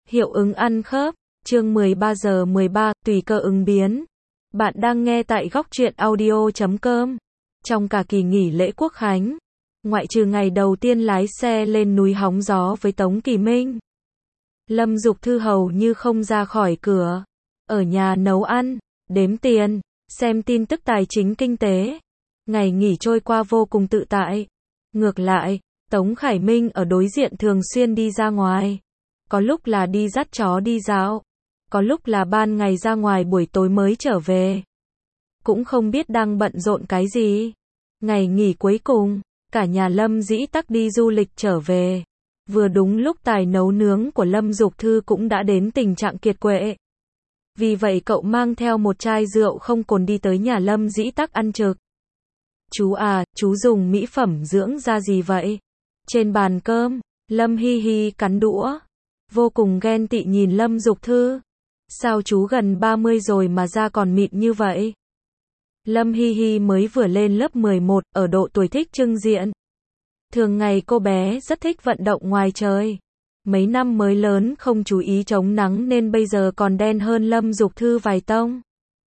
Hiệu ứng ăn khớp, chương 13 giờ 13, tùy cơ ứng biến. Bạn đang nghe tại góc truyện audio.com. Trong cả kỳ nghỉ lễ Quốc khánh, ngoại trừ ngày đầu tiên lái xe lên núi hóng gió với Tống Kỳ Minh, Lâm Dục Thư hầu như không ra khỏi cửa. Ở nhà nấu ăn, đếm tiền, xem tin tức tài chính kinh tế. Ngày nghỉ trôi qua vô cùng tự tại. Ngược lại, Tống Khải Minh ở đối diện thường xuyên đi ra ngoài. Có lúc là đi dắt chó đi dạo, có lúc là ban ngày ra ngoài buổi tối mới trở về. Cũng không biết đang bận rộn cái gì. Ngày nghỉ cuối cùng, cả nhà Lâm Dĩ Tắc đi du lịch trở về. Vừa đúng lúc tài nấu nướng của Lâm Dục Thư cũng đã đến tình trạng kiệt quệ. Vì vậy cậu mang theo một chai rượu không cồn đi tới nhà Lâm Dĩ Tắc ăn trực. Chú à, chú dùng mỹ phẩm dưỡng da gì vậy? Trên bàn cơm, Lâm Hi Hi cắn đũa. Vô cùng ghen tị nhìn Lâm Dục Thư. Sao chú gần 30 rồi mà da còn mịn như vậy? Lâm Hi Hi mới vừa lên lớp 11, ở độ tuổi thích trưng diện. Thường ngày cô bé rất thích vận động ngoài trời. Mấy năm mới lớn không chú ý chống nắng nên bây giờ còn đen hơn Lâm Dục Thư vài tông.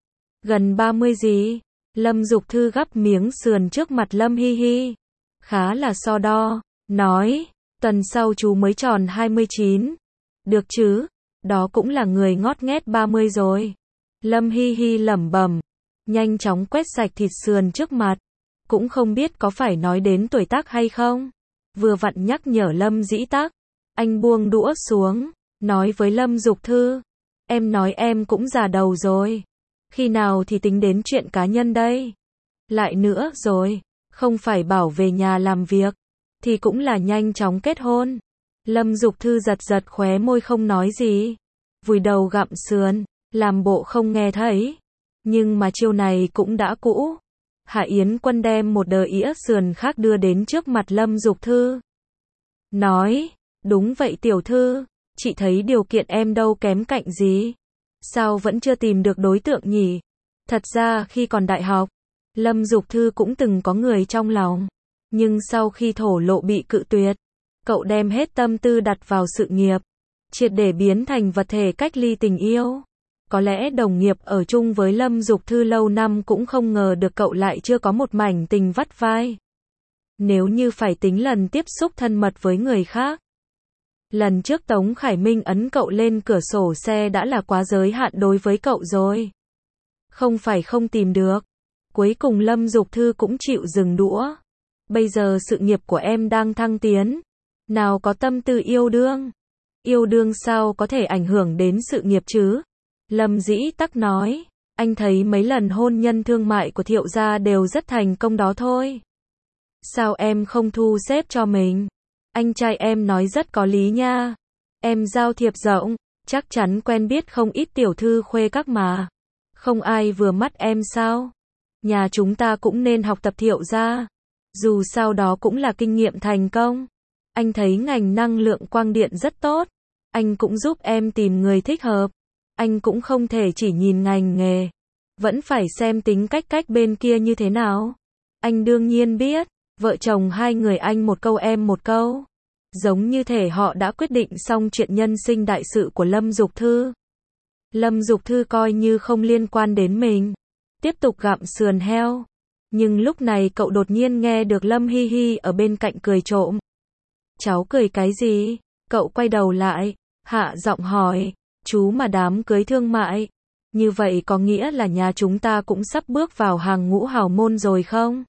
Gần 30 gì? Lâm Dục Thư gắp miếng sườn trước mặt Lâm Hi Hi. Khá là so đo, nói, tuần sau chú mới tròn 29. Được chứ, đó cũng là người ngót nghét 30 rồi. Lâm Hi Hi lẩm bẩm, nhanh chóng quét sạch thịt sườn trước mặt. Cũng không biết có phải nói đến tuổi tác hay không. Vừa vặn nhắc nhở Lâm Dĩ Tắc. Anh buông đũa xuống, nói với Lâm Dục Thư. Em nói em cũng già đầu rồi. Khi nào thì tính đến chuyện cá nhân đây? Lại nữa rồi, không phải bảo về nhà làm việc, thì cũng là nhanh chóng kết hôn. Lâm Dục Thư giật giật khóe môi không nói gì. Vùi đầu gặm sườn, làm bộ không nghe thấy. Nhưng mà chiêu này cũng đã cũ. Hạ Yến Quân đem một đờ ĩa sườn khác đưa đến trước mặt Lâm Dục Thư. Nói, đúng vậy tiểu thư, chị thấy điều kiện em đâu kém cạnh gì. Sao vẫn chưa tìm được đối tượng nhỉ? Thật ra khi còn đại học, Lâm Dục Thư cũng từng có người trong lòng. Nhưng sau khi thổ lộ bị cự tuyệt, cậu đem hết tâm tư đặt vào sự nghiệp, triệt để biến thành vật thể cách ly tình yêu. Có lẽ đồng nghiệp ở chung với Lâm Dục Thư lâu năm cũng không ngờ được cậu lại chưa có một mảnh tình vắt vai. Nếu như phải tính lần tiếp xúc thân mật với người khác. Lần trước Tống Khải Minh ấn cậu lên cửa sổ xe đã là quá giới hạn đối với cậu rồi. Không phải không tìm được. Cuối cùng Lâm Dục Thư cũng chịu dừng đũa. Bây giờ sự nghiệp của em đang thăng tiến. Nào có tâm tư yêu đương. Yêu đương sao có thể ảnh hưởng đến sự nghiệp chứ? Lâm Dĩ Tắc nói. Anh thấy mấy lần hôn nhân thương mại của Thiệu gia đều rất thành công đó thôi. Sao em không thu xếp cho mình? Anh trai em nói rất có lý nha. Em giao thiệp rộng, chắc chắn quen biết không ít tiểu thư khuê các mà. Không ai vừa mắt em sao? Nhà chúng ta cũng nên học tập Thiệu gia. Dù sao đó cũng là kinh nghiệm thành công. Anh thấy ngành năng lượng quang điện rất tốt. Anh cũng giúp em tìm người thích hợp. Anh cũng không thể chỉ nhìn ngành nghề. Vẫn phải xem tính cách bên kia như thế nào. Anh đương nhiên biết. Vợ chồng hai người anh một câu em một câu. Giống như thể họ đã quyết định xong chuyện nhân sinh đại sự của Lâm Dục Thư. Lâm Dục Thư coi như không liên quan đến mình. Tiếp tục gặm sườn heo. Nhưng lúc này cậu đột nhiên nghe được Lâm Hi Hi ở bên cạnh cười trộm. Cháu cười cái gì? Cậu quay đầu lại, hạ giọng hỏi. Chú mà đám cưới thương mại. Như vậy có nghĩa là nhà chúng ta cũng sắp bước vào hàng ngũ hào môn rồi không?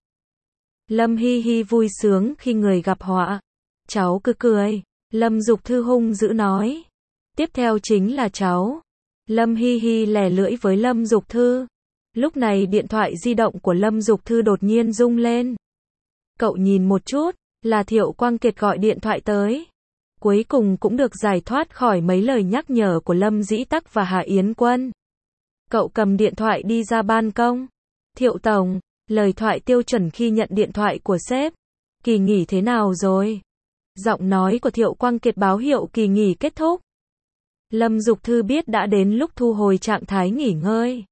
Lâm Hi Hi vui sướng khi người gặp họa. Cháu cứ cười. Lâm Dục Thư hung dữ nói. Tiếp theo chính là cháu. Lâm Hi Hi lẻ lưỡi với Lâm Dục Thư. Lúc này điện thoại di động của Lâm Dục Thư đột nhiên rung lên. Cậu nhìn một chút, là Thiệu Quang Kiệt gọi điện thoại tới. Cuối cùng cũng được giải thoát khỏi mấy lời nhắc nhở của Lâm Dĩ Tắc và Hạ Yến Quân. Cậu cầm điện thoại đi ra ban công. Thiệu Tổng, lời thoại tiêu chuẩn khi nhận điện thoại của sếp. Kỳ nghỉ thế nào rồi? Giọng nói của Thiệu Quang Kiệt báo hiệu kỳ nghỉ kết thúc. Lâm Dục Thư biết đã đến lúc thu hồi trạng thái nghỉ ngơi.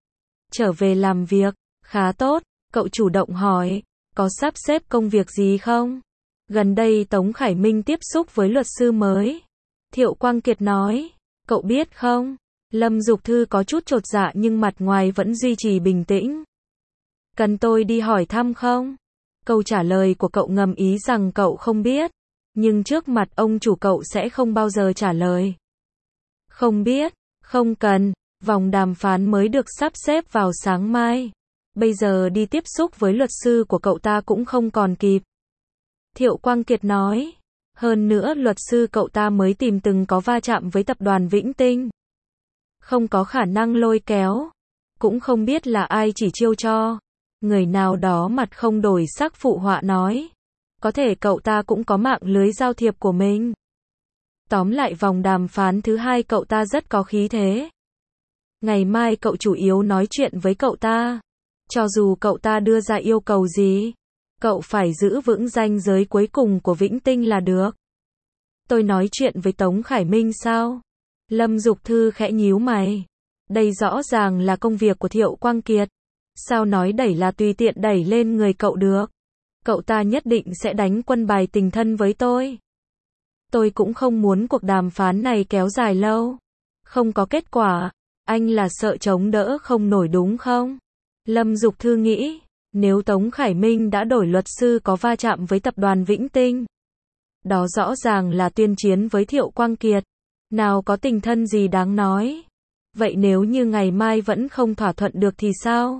Trở về làm việc, khá tốt, cậu chủ động hỏi, có sắp xếp công việc gì không? Gần đây Tống Khải Minh tiếp xúc với luật sư mới. Thiệu Quang Kiệt nói. Cậu biết không? Lâm Dục Thư có chút chột dạ nhưng mặt ngoài vẫn duy trì bình tĩnh. Cần tôi đi hỏi thăm không? Câu trả lời của cậu ngầm ý rằng cậu không biết. Nhưng trước mặt ông chủ cậu sẽ không bao giờ trả lời. Không biết, không cần, vòng đàm phán mới được sắp xếp vào sáng mai. Bây giờ đi tiếp xúc với luật sư của cậu ta cũng không còn kịp. Thiệu Quang Kiệt nói. Hơn nữa luật sư cậu ta mới tìm từng có va chạm với tập đoàn Vĩnh Tinh. Không có khả năng lôi kéo. Cũng không biết là ai chỉ chiêu cho. Người nào đó mặt không đổi sắc phụ họa nói. Có thể cậu ta cũng có mạng lưới giao thiệp của mình. Tóm lại vòng đàm phán thứ hai cậu ta rất có khí thế. Ngày mai cậu chủ yếu nói chuyện với cậu ta. Cho dù cậu ta đưa ra yêu cầu gì, cậu phải giữ vững ranh giới cuối cùng của Vĩnh Tinh là được. Tôi nói chuyện với Tống Khải Minh sao? Lâm Dục Thư khẽ nhíu mày. Đây rõ ràng là công việc của Thiệu Quang Kiệt. Sao nói đẩy là tùy tiện đẩy lên người cậu được? Cậu ta nhất định sẽ đánh quân bài tình thân với tôi. Tôi cũng không muốn cuộc đàm phán này kéo dài lâu. Không có kết quả. Anh là sợ chống đỡ không nổi đúng không? Lâm Dục Thư nghĩ. Nếu Tống Khải Minh đã đổi luật sư có va chạm với tập đoàn Vĩnh Tinh, đó rõ ràng là tuyên chiến với Thiệu Quang Kiệt. Nào có tình thân gì đáng nói. Vậy nếu như ngày mai vẫn không thỏa thuận được thì sao?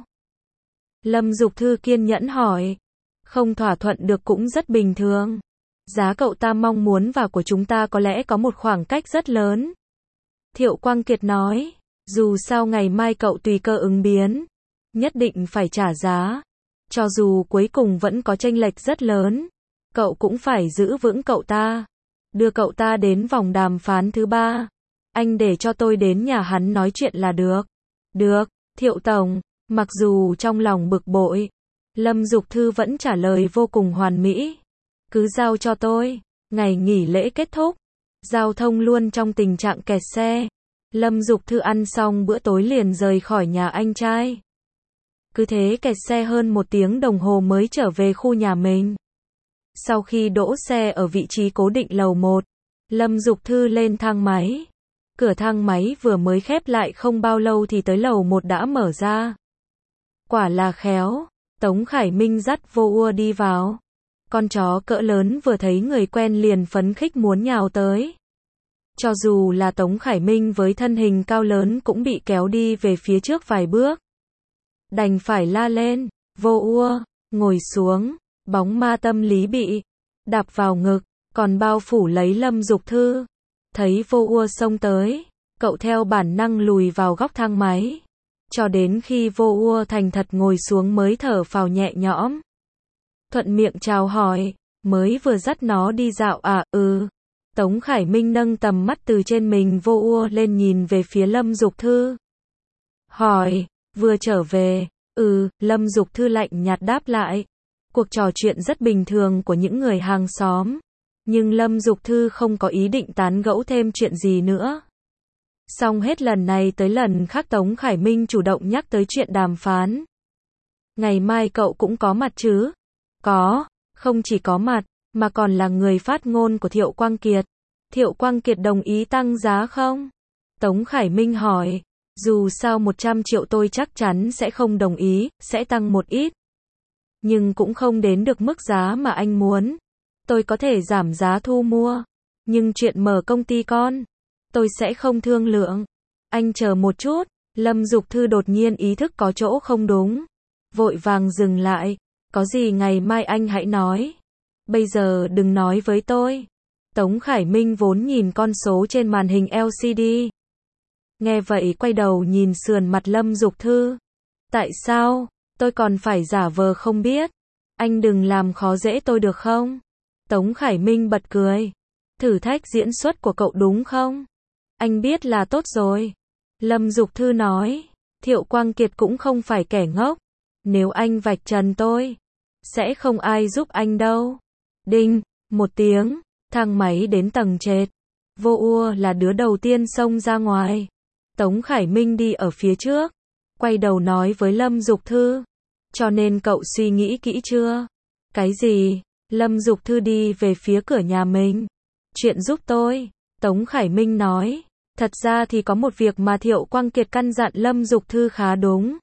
Lâm Dục Thư kiên nhẫn hỏi. Không thỏa thuận được cũng rất bình thường. Giá cậu ta mong muốn và của chúng ta có lẽ có một khoảng cách rất lớn. Thiệu Quang Kiệt nói. Dù sao ngày mai cậu tùy cơ ứng biến. Nhất định phải trả giá. Cho dù cuối cùng vẫn có chênh lệch rất lớn. Cậu cũng phải giữ vững cậu ta. Đưa cậu ta đến vòng đàm phán thứ 3. Anh để cho tôi đến nhà hắn nói chuyện là được. Được, Thiệu Tổng. Mặc dù trong lòng bực bội, Lâm Dục Thư vẫn trả lời vô cùng hoàn mỹ. Cứ giao cho tôi. Ngày nghỉ lễ kết thúc. Giao thông luôn trong tình trạng kẹt xe. Lâm Dục Thư ăn xong bữa tối liền rời khỏi nhà anh trai. Cứ thế kẹt xe hơn 1 tiếng đồng hồ mới trở về khu nhà mình. Sau khi đỗ xe ở vị trí cố định lầu 1, Lâm Dục Thư lên thang máy. Cửa thang máy vừa mới khép lại không bao lâu thì tới lầu 1 đã mở ra. Quả là khéo, Tống Khải Minh dắt Vô Ua đi vào. Con chó cỡ lớn vừa thấy người quen liền phấn khích muốn nhào tới. Cho dù là Tống Khải Minh với thân hình cao lớn cũng bị kéo đi về phía trước vài bước. Đành phải la lên, Vô Ua, ngồi xuống, bóng ma tâm lý bị đạp vào ngực, còn bao phủ lấy Lâm Dục Thư. Thấy Vô Ua xông tới, cậu theo bản năng lùi vào góc thang máy. Cho đến khi Vô Ua thành thật ngồi xuống mới thở phào nhẹ nhõm. Thuận miệng chào hỏi, mới vừa dắt nó đi dạo à, Tống Khải Minh nâng tầm mắt từ trên mình Vô Ua lên nhìn về phía Lâm Dục Thư. Hỏi, vừa trở về, Lâm Dục Thư lạnh nhạt đáp lại. Cuộc trò chuyện rất bình thường của những người hàng xóm. Nhưng Lâm Dục Thư không có ý định tán gẫu thêm chuyện gì nữa. Xong hết lần này tới lần khác Tống Khải Minh chủ động nhắc tới chuyện đàm phán. Ngày mai cậu cũng có mặt chứ? Có, không chỉ có mặt, mà còn là người phát ngôn của Thiệu Quang Kiệt. Thiệu Quang Kiệt đồng ý tăng giá không? Tống Khải Minh hỏi. Dù sao 100 triệu tôi chắc chắn sẽ không đồng ý, sẽ tăng một ít. Nhưng cũng không đến được mức giá mà anh muốn. Tôi có thể giảm giá thu mua. Nhưng chuyện mở công ty con, tôi sẽ không thương lượng. Anh chờ một chút. Lâm Dục Thư đột nhiên ý thức có chỗ không đúng. Vội vàng dừng lại. Có gì ngày mai anh hãy nói. Bây giờ đừng nói với tôi. Tống Khải Minh vốn nhìn con số trên màn hình LCD. Nghe vậy quay đầu nhìn sườn mặt Lâm Dục Thư. Tại sao? Tôi còn phải giả vờ không biết. Anh đừng làm khó dễ tôi được không? Tống Khải Minh bật cười. Thử thách diễn xuất của cậu đúng không? Anh biết là tốt rồi. Lâm Dục Thư nói. Thiệu Quang Kiệt cũng không phải kẻ ngốc. Nếu anh vạch trần tôi, sẽ không ai giúp anh đâu. Đinh, một tiếng, thang máy đến tầng trệt. Vô Ua là đứa đầu tiên xông ra ngoài. Tống Khải Minh đi ở phía trước. Quay đầu nói với Lâm Dục Thư. Cho nên cậu suy nghĩ kỹ chưa? Cái gì? Lâm Dục Thư đi về phía cửa nhà mình. Chuyện giúp tôi. Tống Khải Minh nói, thật ra thì có một việc mà Thiệu Quang Kiệt căn dặn Lâm Dục Thư khá đúng.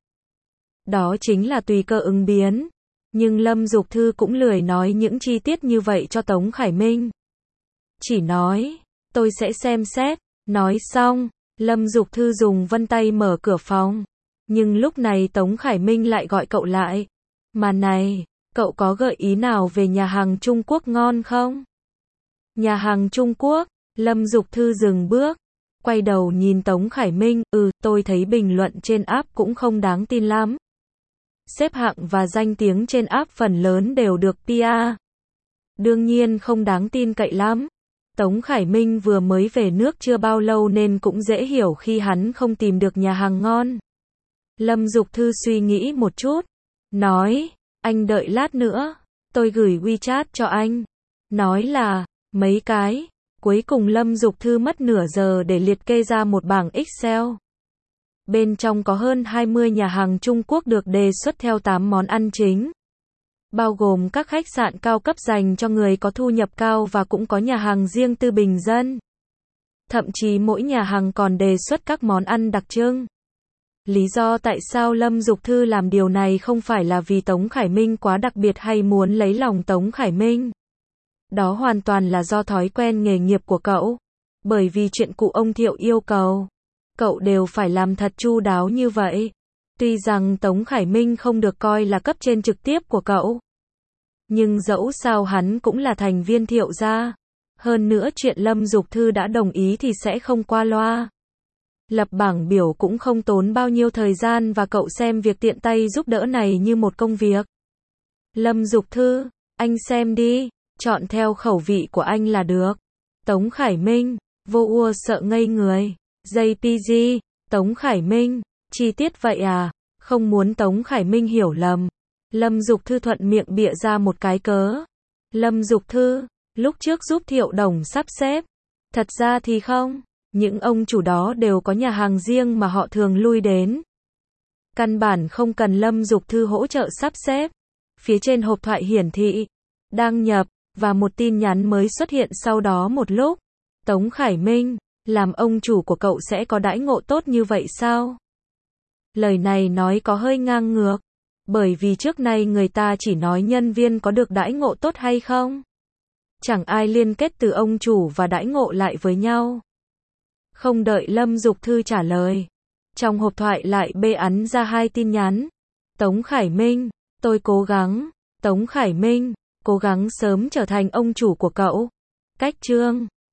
Đó chính là tùy cơ ứng biến. Nhưng Lâm Dục Thư cũng lười nói những chi tiết như vậy cho Tống Khải Minh. Chỉ nói, tôi sẽ xem xét. Nói xong, Lâm Dục Thư dùng vân tay mở cửa phòng. Nhưng lúc này Tống Khải Minh lại gọi cậu lại. Mà này, cậu có gợi ý nào về nhà hàng Trung Quốc ngon không? Nhà hàng Trung Quốc, Lâm Dục Thư dừng bước. Quay đầu nhìn Tống Khải Minh, tôi thấy bình luận trên app cũng không đáng tin lắm. Xếp hạng và danh tiếng trên app phần lớn đều được PR. Đương nhiên không đáng tin cậy lắm. Tống Khải Minh vừa mới về nước chưa bao lâu nên cũng dễ hiểu khi hắn không tìm được nhà hàng ngon. Lâm Dục Thư suy nghĩ một chút. Nói, anh đợi lát nữa. Tôi gửi WeChat cho anh. Nói là, mấy cái. Cuối cùng Lâm Dục Thư mất nửa giờ để liệt kê ra một bảng Excel. Bên trong có hơn 20 nhà hàng Trung Quốc được đề xuất theo 8 món ăn chính. Bao gồm các khách sạn cao cấp dành cho người có thu nhập cao và cũng có nhà hàng riêng tư bình dân. Thậm chí mỗi nhà hàng còn đề xuất các món ăn đặc trưng. Lý do tại sao Lâm Dục Thư làm điều này không phải là vì Tống Khải Minh quá đặc biệt hay muốn lấy lòng Tống Khải Minh. Đó hoàn toàn là do thói quen nghề nghiệp của cậu. Bởi vì chuyện cụ ông Thiệu yêu cầu, cậu đều phải làm thật chu đáo như vậy. Tuy rằng Tống Khải Minh không được coi là cấp trên trực tiếp của cậu. Nhưng dẫu sao hắn cũng là thành viên Thiệu gia. Hơn nữa chuyện Lâm Dục Thư đã đồng ý thì sẽ không qua loa. Lập bảng biểu cũng không tốn bao nhiêu thời gian và cậu xem việc tiện tay giúp đỡ này như một công việc. Lâm Dục Thư, anh xem đi, chọn theo khẩu vị của anh là được. Tống Khải Minh, vô ua sợ ngây người. JPG, Tống Khải Minh, chi tiết vậy à? Không muốn Tống Khải Minh hiểu lầm. Lâm Dục Thư thuận miệng bịa ra một cái cớ. Lâm Dục Thư, lúc trước giúp Thiệu Đồng sắp xếp. Thật ra thì không. Những ông chủ đó đều có nhà hàng riêng mà họ thường lui đến. Căn bản không cần Lâm Dục Thư hỗ trợ sắp xếp. Phía trên hộp thoại hiển thị, đăng nhập, và một tin nhắn mới xuất hiện sau đó một lúc. Tống Khải Minh, làm ông chủ của cậu sẽ có đãi ngộ tốt như vậy sao? Lời này nói có hơi ngang ngược. Bởi vì trước nay người ta chỉ nói nhân viên có được đãi ngộ tốt hay không. Chẳng ai liên kết từ ông chủ và đãi ngộ lại với nhau. Không đợi Lâm Dục Thư trả lời. Trong hộp thoại lại bê ắn ra 2 tin nhắn. Tống Khải Minh, tôi cố gắng. Tống Khải Minh, cố gắng sớm trở thành ông chủ của cậu. Cách chương